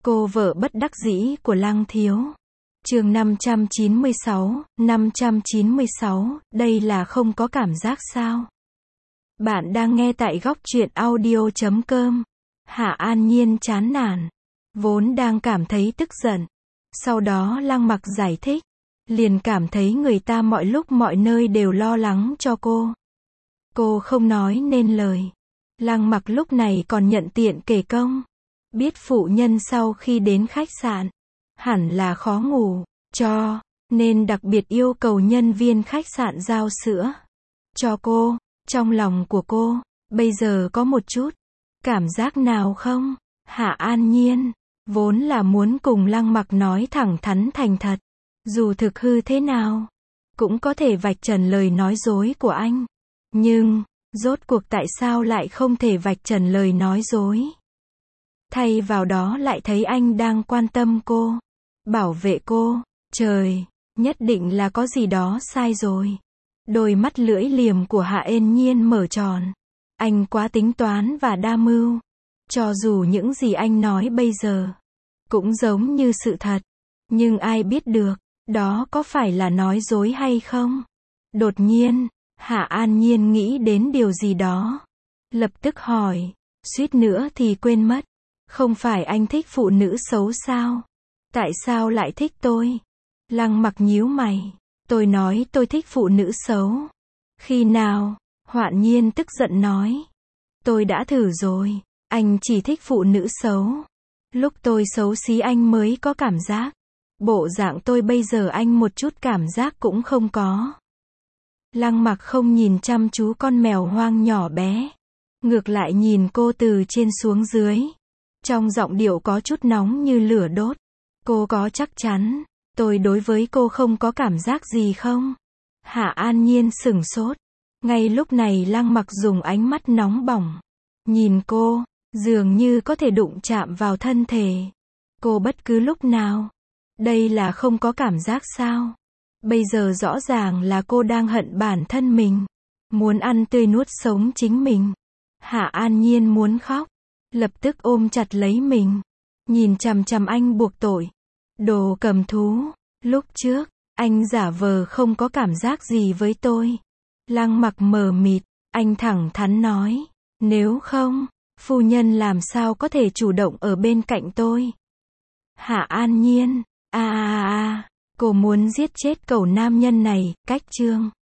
Cô vợ bất đắc dĩ của Lăng Thiếu. Chương 596, đây là không có cảm giác sao? Bạn đang nghe tại góc truyện audio.com. Hạ An Nhiên chán nản, vốn đang cảm thấy tức giận. Sau đó Lăng Mặc giải thích, liền cảm thấy người ta mọi lúc mọi nơi đều lo lắng cho cô. Cô không nói nên lời. Lăng Mặc lúc này còn nhận tiện kể công. Biết phụ nhân sau khi đến khách sạn, hẳn là khó ngủ, cho nên đặc biệt yêu cầu nhân viên khách sạn giao sữa cho cô. Trong lòng của cô, bây giờ có một chút cảm giác nào không? Hạ An Nhiên, vốn là muốn cùng Lăng Mặc nói thẳng thắn thành thật. Dù thực hư thế nào, cũng có thể vạch trần lời nói dối của anh. Nhưng, rốt cuộc tại sao lại không thể vạch trần lời nói dối? Thay vào đó lại thấy anh đang quan tâm cô, bảo vệ cô. Trời, nhất định là có gì đó sai rồi. Đôi mắt lưỡi liềm của Hạ An Nhiên mở tròn. Anh quá tính toán và đa mưu. Cho dù những gì anh nói bây giờ cũng giống như sự thật, nhưng ai biết được, đó có phải là nói dối hay không? Đột nhiên, Hạ An Nhiên nghĩ đến điều gì đó. Lập tức hỏi, suýt nữa thì quên mất. Không phải anh thích phụ nữ xấu sao? Tại sao lại thích tôi? Lăng Mặc nhíu mày. Tôi nói tôi thích phụ nữ xấu. Khi nào? Hoạn Nhiên tức giận nói. Tôi đã thử rồi. Anh chỉ thích phụ nữ xấu. Lúc tôi xấu xí anh mới có cảm giác. Bộ dạng tôi bây giờ anh một chút cảm giác cũng không có. Lăng Mặc không nhìn chăm chú con mèo hoang nhỏ bé. Ngược lại nhìn cô từ trên xuống dưới. Trong giọng điệu có chút nóng như lửa đốt. Cô có chắc chắn tôi đối với cô không có cảm giác gì không? Hạ An Nhiên sửng sốt. Ngay lúc này Lăng Mặc dùng ánh mắt nóng bỏng nhìn cô, dường như có thể đụng chạm vào thân thể cô bất cứ lúc nào. Đây là không có cảm giác sao? Bây giờ rõ ràng là cô đang hận bản thân mình, muốn ăn tươi nuốt sống chính mình. Hạ An Nhiên muốn khóc, lập tức ôm chặt lấy mình, nhìn chằm chằm anh buộc tội. Đồ cầm thú, lúc trước, anh giả vờ không có cảm giác gì với tôi. Lăng Mặc mờ mịt, anh thẳng thắn nói, nếu không, phu nhân làm sao có thể chủ động ở bên cạnh tôi? Hạ An Nhiên, cô muốn giết chết cẩu nam nhân này, cách chương